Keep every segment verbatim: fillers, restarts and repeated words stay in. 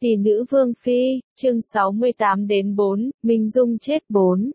Tỷ nữ Vương Phi, chương sáu mươi tám đến bốn, Minh Dung chết bốn.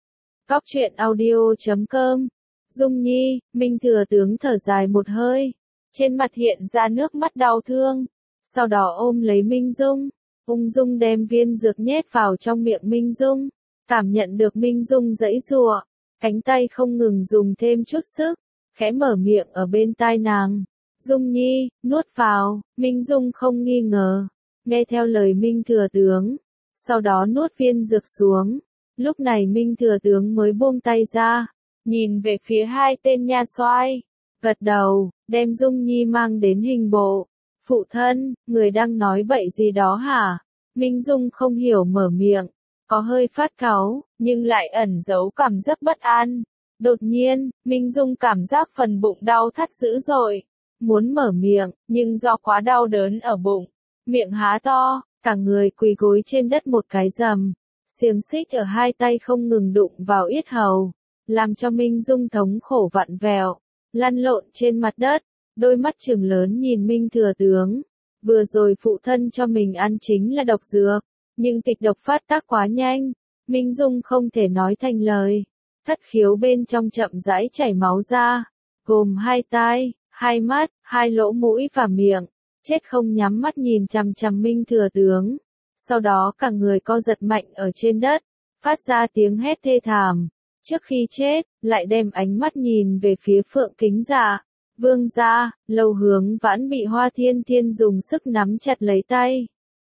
Cóc truyện audio chấm com. Dung Nhi, Minh Thừa Tướng thở dài một hơi, trên mặt hiện ra nước mắt đau thương, sau đó ôm lấy Minh Dung, ung dung đem viên dược nhét vào trong miệng Minh Dung, cảm nhận được Minh Dung giãy giụa, cánh tay không ngừng dùng thêm chút sức, khẽ mở miệng ở bên tai nàng. Dung Nhi, nuốt vào. Minh Dung không nghi ngờ, nghe theo lời Minh Thừa Tướng, sau đó nuốt viên dược xuống. Lúc này Minh Thừa Tướng mới buông tay ra, nhìn về phía hai tên nha soái, gật đầu, đem Dung Nhi mang đến hình bộ. Phụ thân, người đang nói bậy gì đó hả? Minh Dung không hiểu mở miệng, có hơi phát cáu, nhưng lại ẩn giấu cảm giác bất an. Đột nhiên, Minh Dung cảm giác phần bụng đau thắt dữ dội, muốn mở miệng, nhưng do quá đau đớn ở bụng, miệng há to, cả người quỳ gối trên đất một cái rầm, xiềng xích ở hai tay không ngừng đụng vào yết hầu, làm cho Minh Dung thống khổ vặn vẹo, lăn lộn trên mặt đất, đôi mắt trừng lớn nhìn Minh Thừa Tướng. Vừa rồi phụ thân cho mình ăn chính là độc dược, nhưng kịch độc phát tác quá nhanh, Minh Dung không thể nói thành lời, thất khiếu bên trong chậm rãi chảy máu ra, gồm hai tai, hai mắt, hai lỗ mũi và miệng, chết không nhắm mắt nhìn chằm chằm Minh Thừa Tướng. Sau đó cả người co giật mạnh ở trên đất, phát ra tiếng hét thê thảm. Trước khi chết, lại đem ánh mắt nhìn về phía Phượng Kính Dạ. Vương gia, Lâu Hướng Vãn bị Hoa Thiên Thiên dùng sức nắm chặt lấy tay,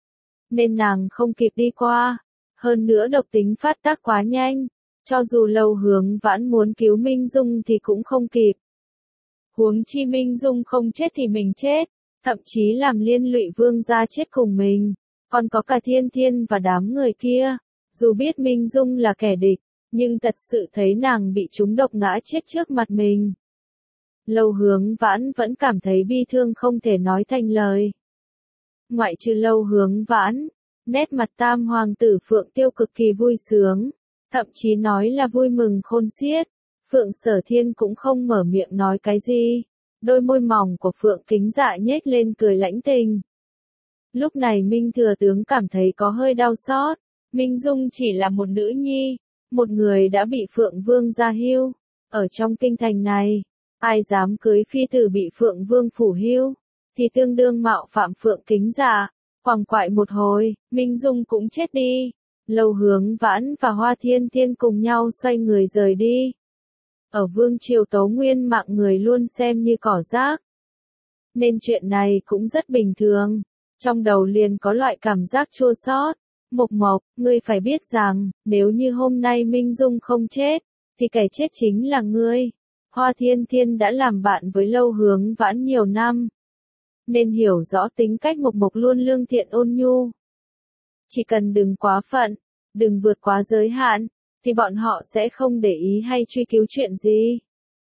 nên nàng không kịp đi qua. Hơn nữa độc tính phát tác quá nhanh, cho dù Lâu Hướng Vãn muốn cứu Minh Dung thì cũng không kịp. Huống chi Minh Dung không chết thì mình chết, thậm chí làm liên lụy vương gia chết cùng mình, còn có cả Thiên Thiên và đám người kia. Dù biết Minh Dung là kẻ địch, nhưng thật sự thấy nàng bị trúng độc ngã chết trước mặt mình. Lâu Hướng Vãn vẫn cảm thấy bi thương không thể nói thành lời. Ngoại trừ Lâu Hướng Vãn, nét mặt tam hoàng tử Phượng Tiêu cực kỳ vui sướng, thậm chí nói là vui mừng khôn xiết. Phượng Sở Thiên cũng không mở miệng nói cái gì, đôi môi mỏng của Phượng Kính Dạ nhếch lên cười lãnh tình. Lúc này Minh Thừa Tướng cảm thấy có hơi đau xót, Minh Dung chỉ là một nữ nhi, một người đã bị Phượng Vương gia hưu, ở trong kinh thành này, ai dám cưới phi tử bị Phượng Vương phủ hưu, thì tương đương mạo phạm Phượng Kính Dạ. Quằn quại một hồi, Minh Dung cũng chết đi, Lâu Hướng Vãn và Hoa Thiên Thiên cùng nhau xoay người rời đi. Ở Vương triều Tấu Nguyên mạng người luôn xem như cỏ rác, nên chuyện này cũng rất bình thường, trong đầu liền có loại cảm giác chua xót. Mộc Mộc, ngươi phải biết rằng, nếu như hôm nay Minh Dung không chết, thì kẻ chết chính là ngươi. Hoa Thiên Thiên đã làm bạn với Lâu Hướng Vãn nhiều năm, nên hiểu rõ tính cách Mộc Mộc luôn lương thiện ôn nhu. Chỉ cần đừng quá phận, đừng vượt quá giới hạn, thì bọn họ sẽ không để ý hay truy cứu chuyện gì,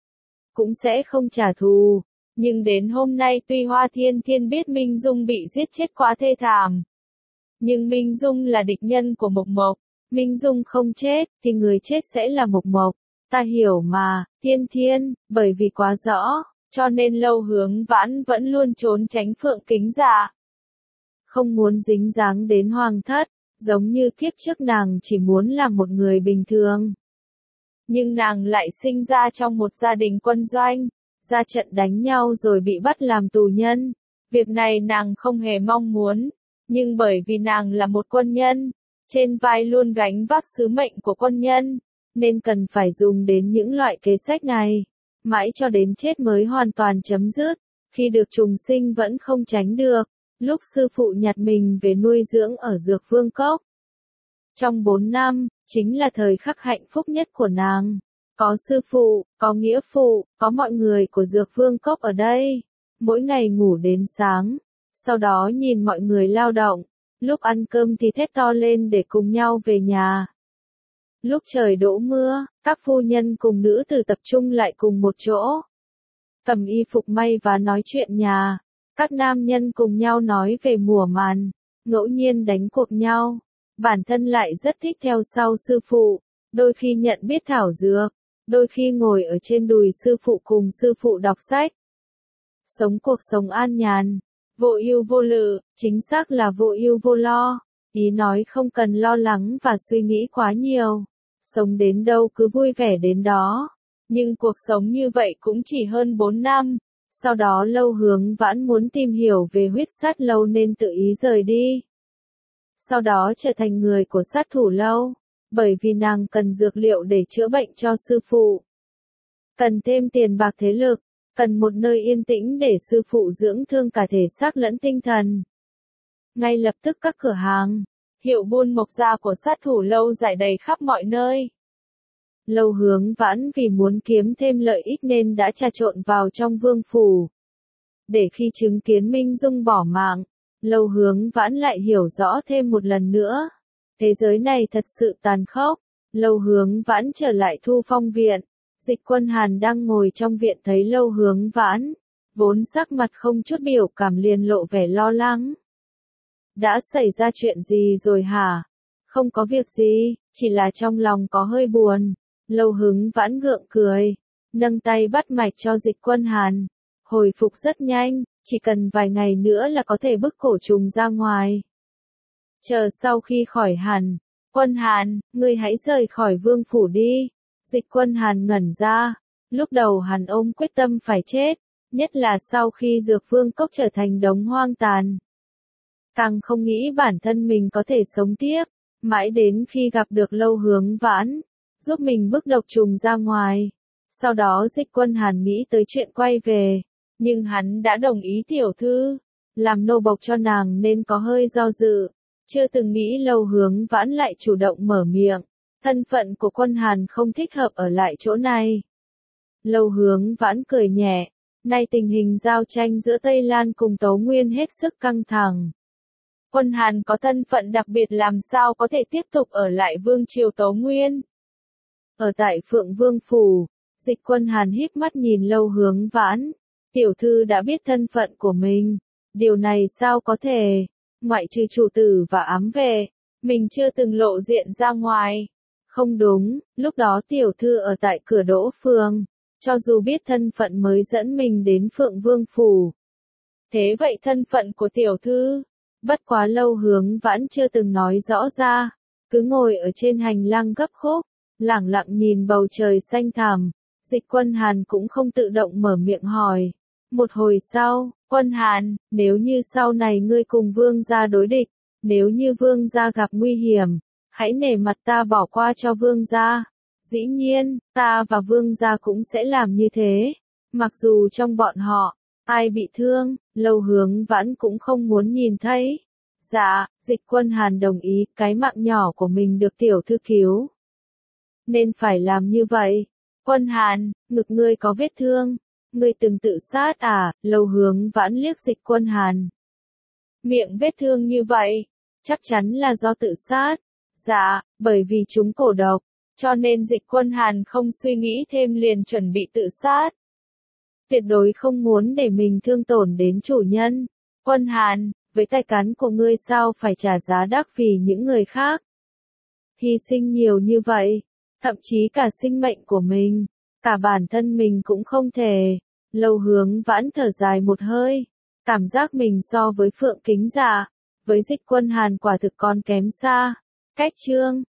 cũng sẽ không trả thù. Nhưng đến hôm nay tuy Hoa Thiên Thiên biết Minh Dung bị giết chết quá thê thảm, nhưng Minh Dung là địch nhân của Mộc Mộc, Minh Dung không chết, thì người chết sẽ là Mộc Mộc. Ta hiểu mà, Thiên Thiên, bởi vì quá rõ, cho nên Lâu Hướng Vãn vẫn luôn trốn tránh Phượng Kính Dạ, không muốn dính dáng đến hoàng thất, giống như kiếp trước nàng chỉ muốn làm một người bình thường. Nhưng nàng lại sinh ra trong một gia đình quân doanh, ra trận đánh nhau rồi bị bắt làm tù nhân. Việc này nàng không hề mong muốn, nhưng bởi vì nàng là một quân nhân, trên vai luôn gánh vác sứ mệnh của quân nhân, nên cần phải dùng đến những loại kế sách này, mãi cho đến chết mới hoàn toàn chấm dứt. Khi được trùng sinh vẫn không tránh được, lúc sư phụ nhặt mình về nuôi dưỡng ở Dược Vương Cốc. Trong bốn năm, chính là thời khắc hạnh phúc nhất của nàng. Có sư phụ, có nghĩa phụ, có mọi người của Dược Vương Cốc ở đây. Mỗi ngày ngủ đến sáng, sau đó nhìn mọi người lao động, lúc ăn cơm thì thét to lên để cùng nhau về nhà. Lúc trời đổ mưa, các phu nhân cùng nữ tử tập trung lại cùng một chỗ, cầm y phục may và nói chuyện nhà. Các nam nhân cùng nhau nói về mùa màn, ngẫu nhiên đánh cuộc nhau. Bản thân lại rất thích theo sau sư phụ, đôi khi nhận biết thảo dược, đôi khi ngồi ở trên đùi sư phụ cùng sư phụ đọc sách. Sống cuộc sống an nhàn, Vô ưu vô lự, chính xác là vô ưu vô lo. Ý nói không cần lo lắng và suy nghĩ quá nhiều. Sống đến đâu cứ vui vẻ đến đó. Nhưng cuộc sống như vậy cũng chỉ hơn bốn năm. Sau đó Lâu Hướng Vãn muốn tìm hiểu về huyết sát lâu nên tự ý rời đi. Sau đó trở thành người của sát thủ lâu. Bởi vì nàng cần dược liệu để chữa bệnh cho sư phụ. Cần thêm tiền bạc thế lực. Cần một nơi yên tĩnh để sư phụ dưỡng thương cả thể xác lẫn tinh thần. Ngay lập tức các cửa hàng, hiệu buôn mộc gia của sát thủ lâu rải đầy khắp mọi nơi. Lâu Hướng Vãn vì muốn kiếm thêm lợi ích nên đã trà trộn vào trong vương phủ. Để khi chứng kiến Minh Dung bỏ mạng, Lâu Hướng Vãn lại hiểu rõ thêm một lần nữa. Thế giới này thật sự tàn khốc. Lâu Hướng Vãn trở lại Thu Phong viện. Dịch Quân Hàn đang ngồi trong viện thấy Lâu Hướng Vãn. Vốn sắc mặt không chút biểu cảm liền lộ vẻ lo lắng. Đã xảy ra chuyện gì rồi hả? Không có việc gì, chỉ là trong lòng có hơi buồn. Lâu Hướng Vãn gượng cười, nâng tay bắt mạch cho Dịch Quân Hàn. Hồi phục rất nhanh, chỉ cần vài ngày nữa là có thể bức cổ trùng ra ngoài. Chờ sau khi khỏi hẳn, Quân Hàn, ngươi hãy rời khỏi vương phủ đi. Dịch Quân Hàn ngẩn ra, lúc đầu hắn ôm quyết tâm phải chết, nhất là sau khi Dược Vương Cốc trở thành đống hoang tàn. Càng không nghĩ bản thân mình có thể sống tiếp, mãi đến khi gặp được Lâu Hướng Vãn, giúp mình bức độc trùng ra ngoài. Sau đó Dịch Quân Hàn nghĩ tới chuyện quay về, nhưng hắn đã đồng ý tiểu thư, làm nô bộc cho nàng nên có hơi do dự, chưa từng nghĩ Lâu Hướng Vãn lại chủ động mở miệng. Thân phận của Quân Hàn không thích hợp ở lại chỗ này. Lâu Hướng Vãn cười nhẹ, nay tình hình giao tranh giữa Tây Lan cùng Tấu Nguyên hết sức căng thẳng. Quân Hàn có thân phận đặc biệt làm sao có thể tiếp tục ở lại vương triều Tấu Nguyên. Ở tại Phượng Vương Phủ, Dịch Quân Hàn híp mắt nhìn Lâu Hướng Vãn. Tiểu thư đã biết thân phận của mình. Điều này sao có thể, ngoại trừ chủ tử và ám vệ, mình chưa từng lộ diện ra ngoài. Không đúng, lúc đó tiểu thư ở tại cửa Đỗ Phường, cho dù biết thân phận mới dẫn mình đến Phượng Vương Phủ. Thế vậy thân phận của tiểu thư, bất quá Lâu Hướng Vãn chưa từng nói rõ ra, cứ ngồi ở trên hành lang gấp khúc, lẳng lặng nhìn bầu trời xanh thẳm. Dịch Quân Hàn cũng không tự động mở miệng hỏi. Một hồi sau, Quân Hàn, nếu như sau này ngươi cùng vương gia đối địch, nếu như vương gia gặp nguy hiểm, hãy nể mặt ta bỏ qua cho vương gia. Dĩ nhiên, ta và vương gia cũng sẽ làm như thế. Mặc dù trong bọn họ, ai bị thương, Lâu Hướng Vãn cũng không muốn nhìn thấy. Dạ, Dịch Quân Hàn đồng ý, cái mạng nhỏ của mình được tiểu thư cứu. Nên phải làm như vậy. Quân Hàn, ngực ngươi có vết thương. Ngươi từng tự sát à? Lâu Hướng Vãn liếc Dịch Quân Hàn. Miệng vết thương như vậy, chắc chắn là do tự sát. Dạ, bởi vì chúng cổ độc, cho nên Dịch Quân Hàn không suy nghĩ thêm liền chuẩn bị tự sát. Tuyệt đối không muốn để mình thương tổn đến chủ nhân. Quân Hàn, với tài cán của ngươi sao phải trả giá đắt vì những người khác. Hy sinh nhiều như vậy, thậm chí cả sinh mệnh của mình, cả bản thân mình cũng không thể. Lâu Hướng Vãn thở dài một hơi, cảm giác mình so với Phượng Kính Dạ, với Dịch Quân Hàn quả thực còn kém xa. Cách chương